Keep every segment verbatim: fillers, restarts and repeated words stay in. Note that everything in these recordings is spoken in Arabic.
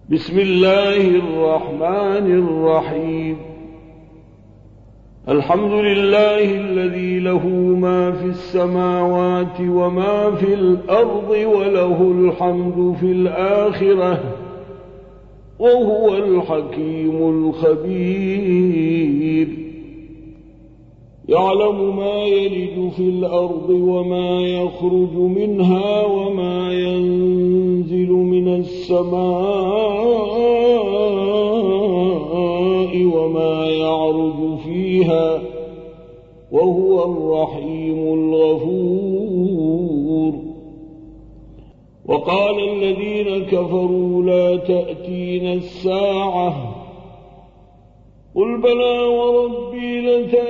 بسم الله الرحمن الرحيم. الحمد لله الذي له ما في السماوات وما في الأرض وله الحمد في الآخرة وهو الحكيم الخبير. يعلم ما يلج في الأرض وما يخرج منها وما ينزل من السماء وما يعرج فيها وهو الرحيم الغفور. وقال الذين كفروا لا تأتينا الساعة قل بلى وربي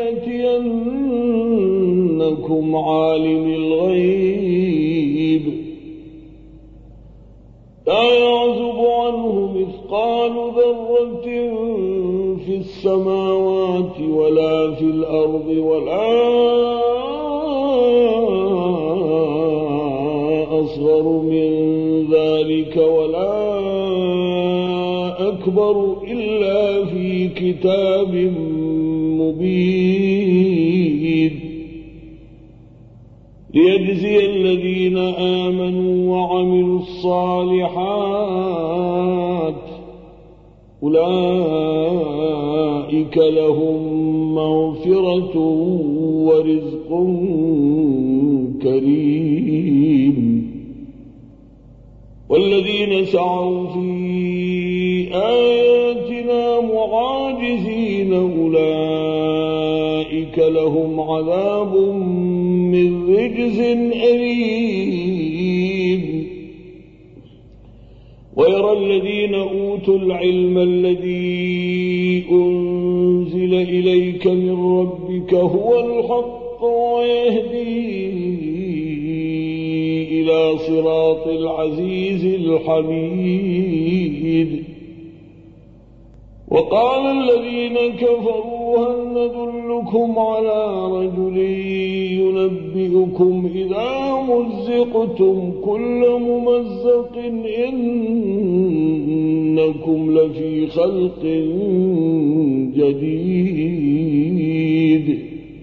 لتأتينكم عالم الغيب لا يعزب عنه مثقال ذرة في السماوات ولا في الأرض ولا أصغر من ذلك ولا أكبر إلا في كتاب مبين ليجزي الذين آمنوا وعملوا الصالحات أولئك لهم مغفرة ورزق كريم. والذين سعوا في آياتنا معاجزين أولئك لهم عذاب من رجز أليم. ويرى الذين أوتوا العلم الذي أنزل إليك من ربك هو الحق ويهدي إلى صراط العزيز الحميد. وقال الذين كفروا هل ندلكم على رجل ينبئكم إذا مزقتم كل ممزق إنكم لفي خلق جديد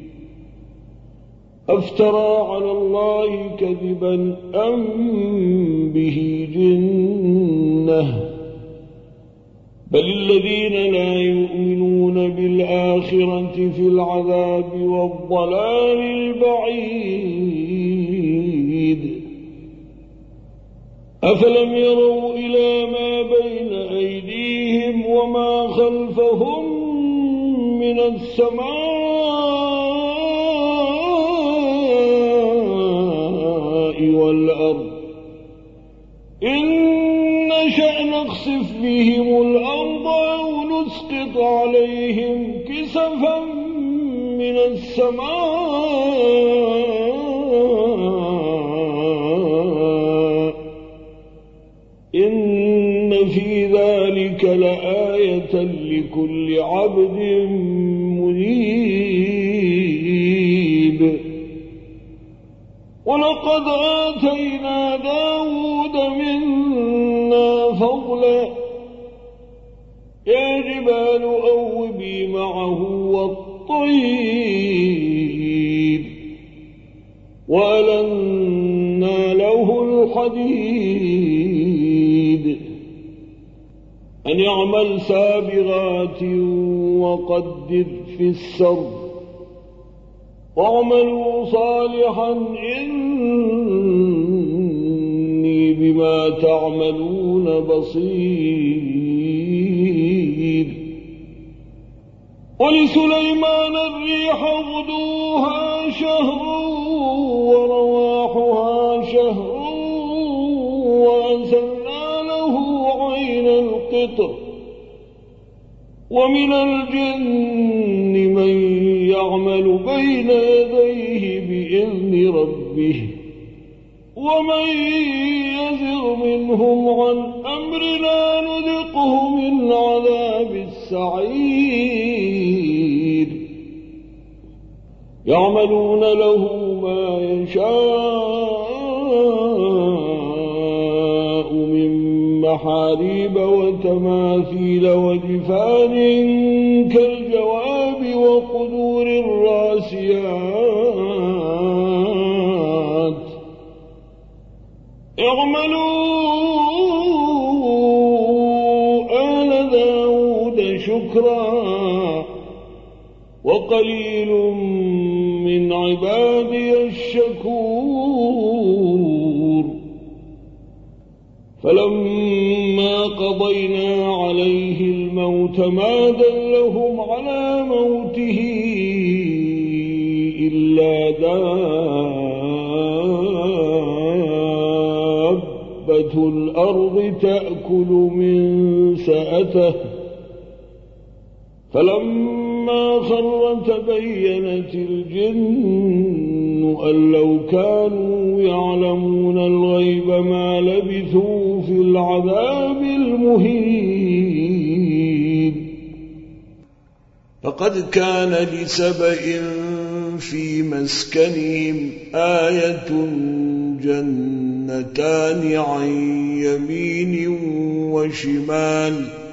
أفترى على الله كذبا أم به جنة بل الذين لا يؤمنون بالآخرة في العذاب والضلال البعيد. أفلم يروا إلى ما بين أيديهم وما خلفهم من السماء والأرض إن نشأ نخسف بهم الأرض أو نسقط عليهم كسفا من السماء إن في ذلك لآية لكل عبد منيب. ولقد آتينا داود منا فضلا يا جبال أوبي معه والطير وألنا له الحديد أن يعمل سابغات وقدر في السرد واعملوا صالحا إني بما تعملون بصير. ولسليمان الريح غدوها شهر ورواحها شهر وأنزلنا له عين القطر ومن الجن من يعمل بين يديه بإذن ربه ومن يزغ منهم عن أمرنا نذقه من عذاب السعير. يعملون له ما يشاء من ومحاريب وتماثيل وجفان كالجواب وقدور الراسيات اعملوا آل داود شكرا وقليل من عبادي الشكور فلما قضينا عليه الموت ما دلهم على موته إلا دابة الأرض تأكل من سأته فلما خر تبينت الجن أن لو كانوا يعلمون الغيب ما لبثوا في العذاب المهين فقد كان لسبإ في مسكنهم آية جنتان عن يمين وشمال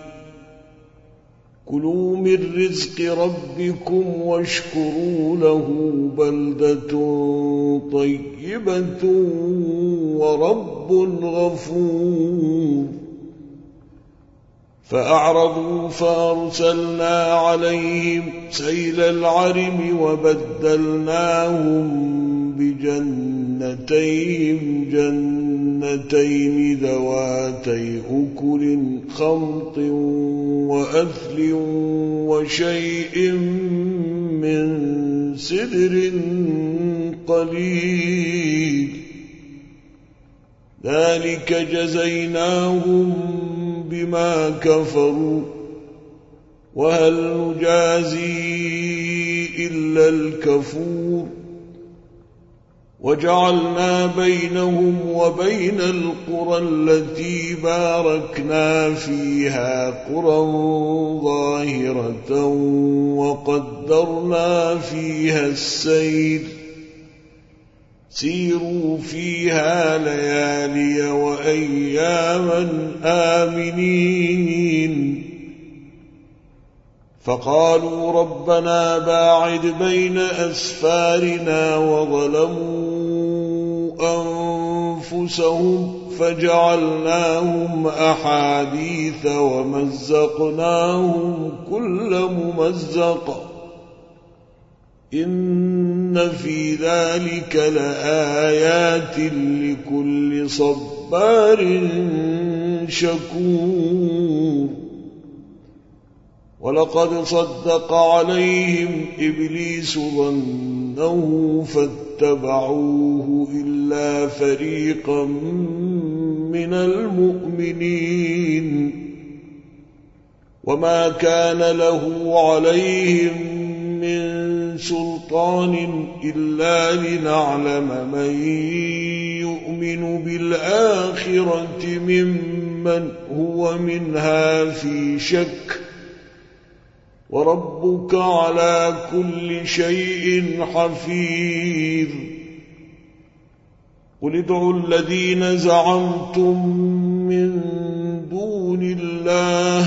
كلوا من رزق ربكم واشكروا له بلدة طيبة ورب غفور فأعرضوا فأرسلنا عليهم سيل العرم وبدلناهم بجنتيهم جنتين ذواتي أكل خمط وأثل وشيء من سدر قليل ذلك جزيناهم بما كفروا وهل نجازي إلا الكفور وجعلنا بينهم وبين القرى التي باركنا فيها قرى ظاهرة وقدرنا فيها السير سيروا فيها ليالي وأياما آمنين فقالوا ربنا باعد بين أسفارنا وظلموا أنفسهم فجعلناهم أحاديث ومزقناهم كل ممزق إن في ذلك لآيات لكل صبار شكور ولقد صدق عليهم إبليس ظنه فاتبعوه إلا فريقا من المؤمنين وما كان له عليهم من سلطان إلا لنعلم من يؤمن بالآخرة ممن هو منها في شك وربك على كل شيء حفيظ قل ادعوا الذين زعمتم من دون الله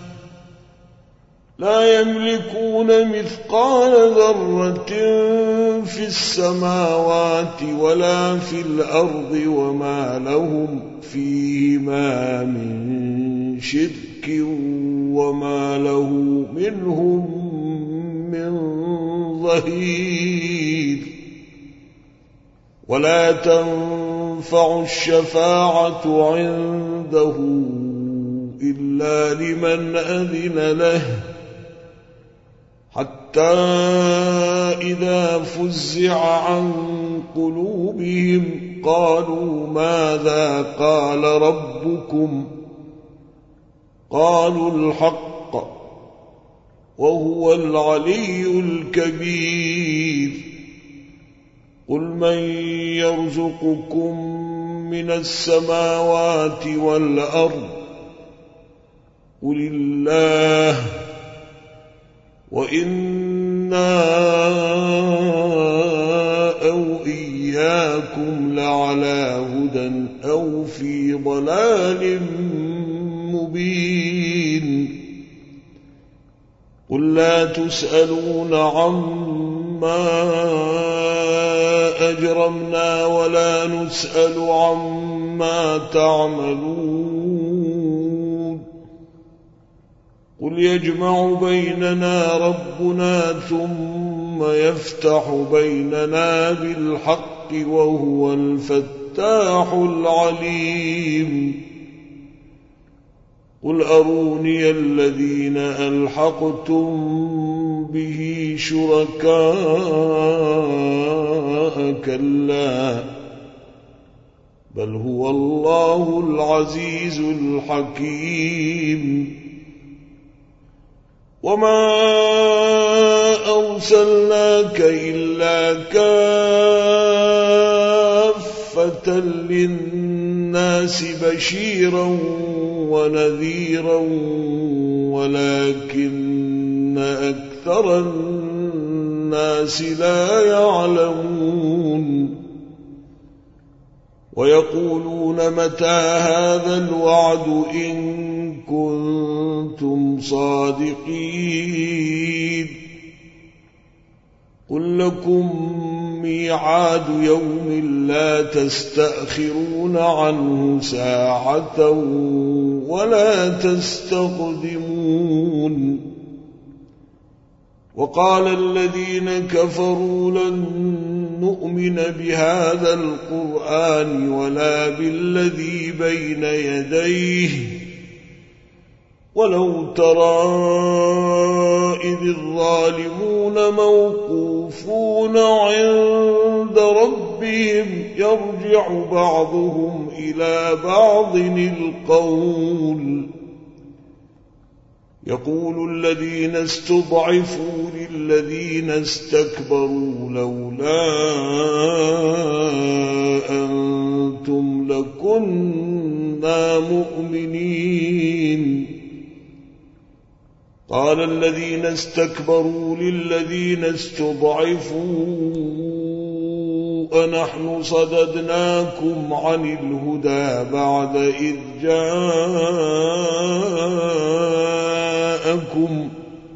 لا يملكون مثقال ذرة في السماوات ولا في الأرض وما لهم فيهما من شرك وما له منهم من ظهير ولا تنفع الشفاعة عنده إلا لمن أذن له حتى إذا فزع عن قلوبهم قالوا ماذا قال ربكم قالوا الحق وهو العلي الكبير قل من يرزقكم من السماوات والأرض قل الله وإنا أو إياكم لعلى هدى أو في ضلال مبين قل لا تسألون عما أجرمنا ولا نسأل عما تعملون قل يجمع بيننا ربنا ثم يفتح بيننا بالحق وهو الفتاح العليم قل أروني الذين ألحقتم به شركاء كلا بل هو الله العزيز الحكيم وما أرسلناك إلا كافة للناس بشيرا ونذيرا ولكن أكثر الناس لا يعلمون ويقولون متى هذا الوعد إن كنتم صادقين قل لكم ميعاد يوم لا تستأخرون عنه ساعة ولا تستقدمون وقال الذين كفروا لن نؤمن بهذا القرآن ولا بالذي بين يديه ولو ترى إذ الظالمون موقوفون عند ربهم يرجع بعضهم إلى بعض القول يقول الذين استضعفوا للذين استكبروا لولا أنتم لكنا مؤمنين قال الذين استكبروا للذين استضعفوا أنحن صددناكم عن الهدى بعد إذ جاءكم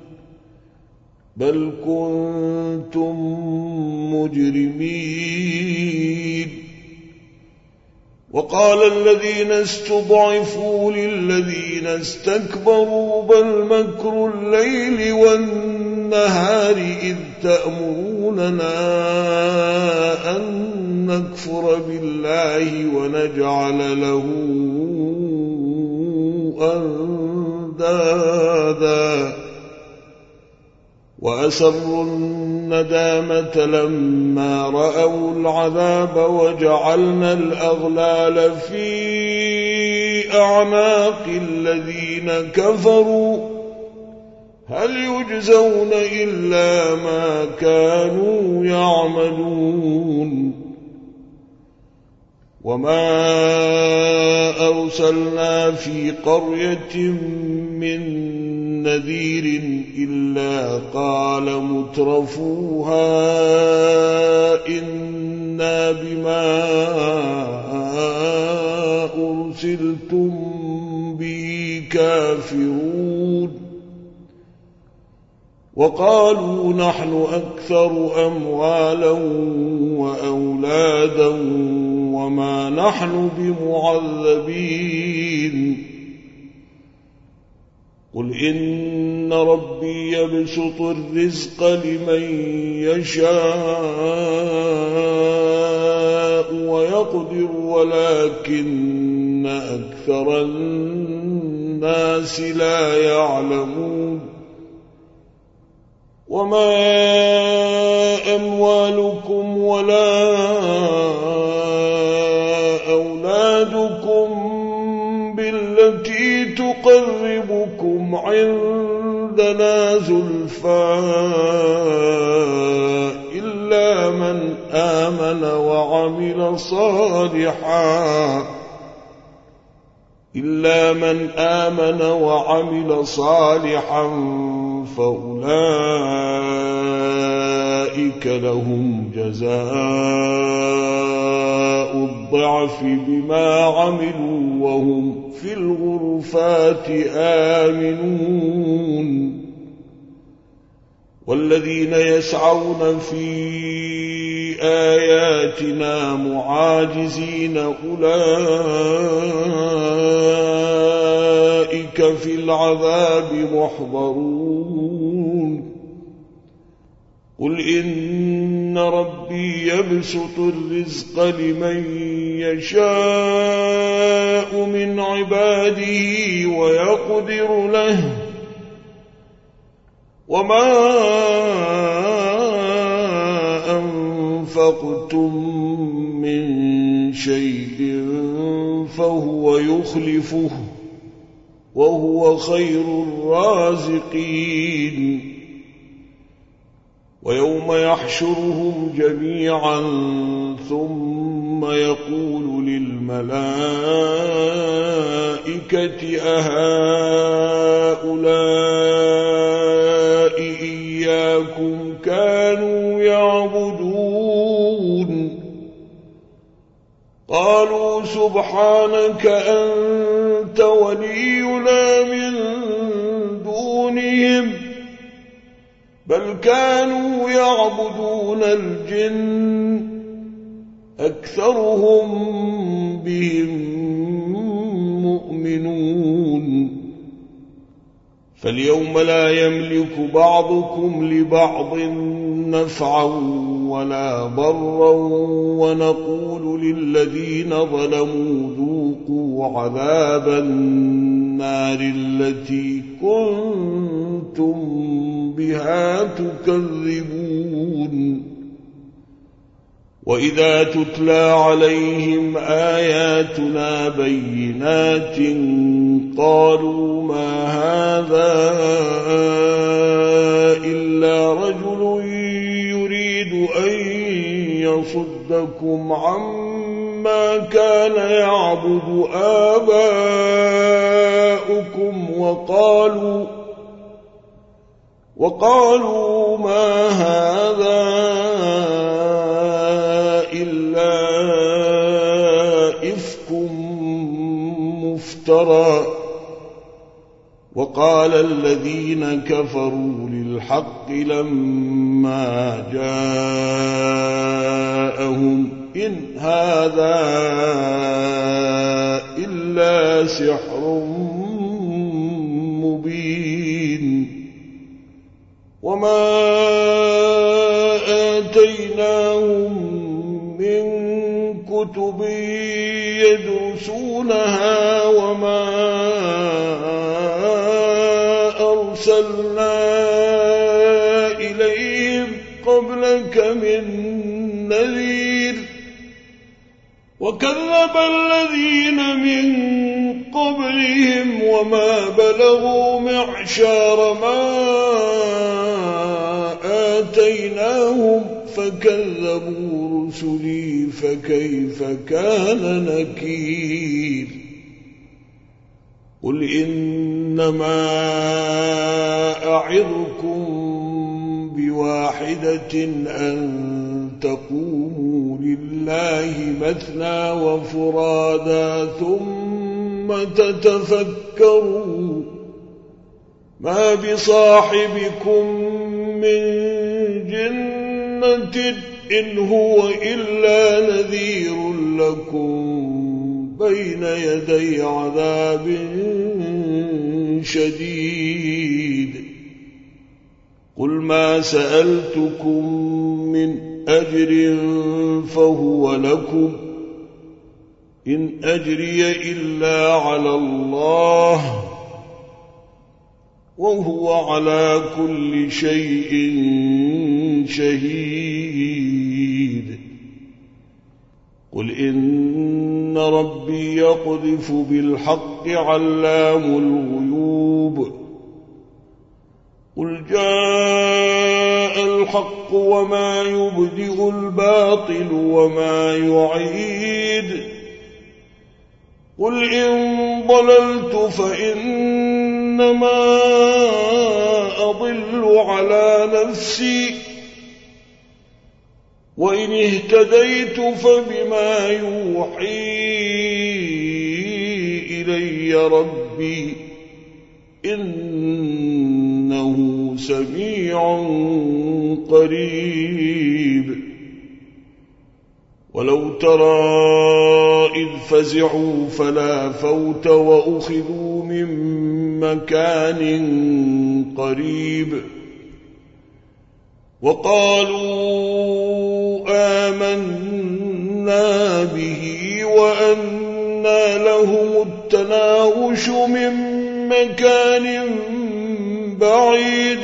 بل كنتم مجرمين وقال الذين استضعفوا للذين استكبروا بل مكر الليل والنهار إذ تأمروننا أن نكفر بالله ونجعل له أندادا وأسروا الندامة لما رأوا العذاب وجعلنا الأغلال في أعناق الذين كفروا هل يجزون إلا ما كانوا يعملون وما أرسلنا في قرية من نذير إلا قال مترفوها إنا بما أرسلتم به كافرون وقالوا نحن أكثر أموالا وأولادا وما نحن بمعذبين قل إن ربي يبسط الرزق لمن يشاء ويقدر ولكن أكثر الناس لا يعلمون وما أموالكم ولا أولادكم بالتي تقربكم عندنا زلفى إلا من آمن وعمل صالحا إلا من آمن وعمل صالحا فأولئك لهم جزاء الضعف بما عملوا وهم في الغرفات آمنون والذين يسعون في آياتنا معاجزين أولئك في العذاب محضرون قل إن ربي يبسط الرزق لمن يشاء من عباده ويقدر له وما أنفقتم من شيء فهو يخلفه وهو خير الرازقين ويوم يحشرهم جميعا ثم يقول للملائكة أهؤلاء إياكم كانوا يعبدون قالوا سبحانك أنت ولينا من دونهم بل كانوا يعبدون الجن أكثرهم بهم مؤمنون فاليوم لا يملك بعضكم لبعض نفعا ولا ضرا ونقول للذين ظلموا ذوقوا عذاب النار التي كنتم بها تكذبون وإذا تتلى عليهم آياتنا بينات قالوا ما هذا إلا رجل يريد أن يصدكم عما كان يعبد آباؤكم وقالوا وقالوا ما هذا إلا إفك مفترى وقال الذين كفروا للحق لما جاءهم إن هذا إلا سحر مبين وما آتيناهم من كتب يدرسونها وما أرسلنا إليهم قبلك من نذير وكذب الذين من قبلهم وما بلغوا معشار ما آتيناهم فكذبوا رسلي فكيف كان نكير قل إنما أعظكم بواحدة أن تقوموا لله مثنى وفرادا ثم تتفكروا ما بصاحبكم من جنة إن هو إلا نذير لكم بين يدي عذاب شديد قل ما سألتكم من أجر فهو لكم إن أجري إلا على الله وهو على كل شيء شهيد قل إن ربي يقذف بالحق علام الغيوب قل جاء الحق وما يبدئ الباطل وما يعيد قل إن ضللت فإنما أضل على نفسي وإن اهتديت فبما يوحي إلي ربي إنه سميع قريب ولو ترى إذ فزعوا فلا فوت وأخذوا من مكان قريب وقالوا آمنا به وأنى لهم التناوش من مكان بعيد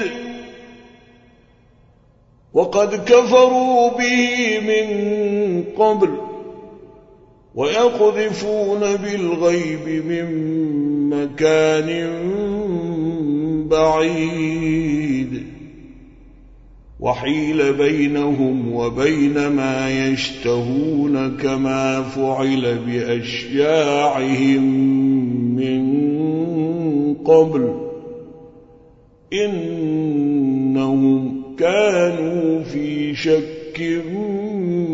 وقد كفروا به من قبل ويقذفون بالغيب من مكان بعيد وحيل بينهم وبين ما يشتهون كما فعل بأشياعهم من قبل إنهم كانوا في شك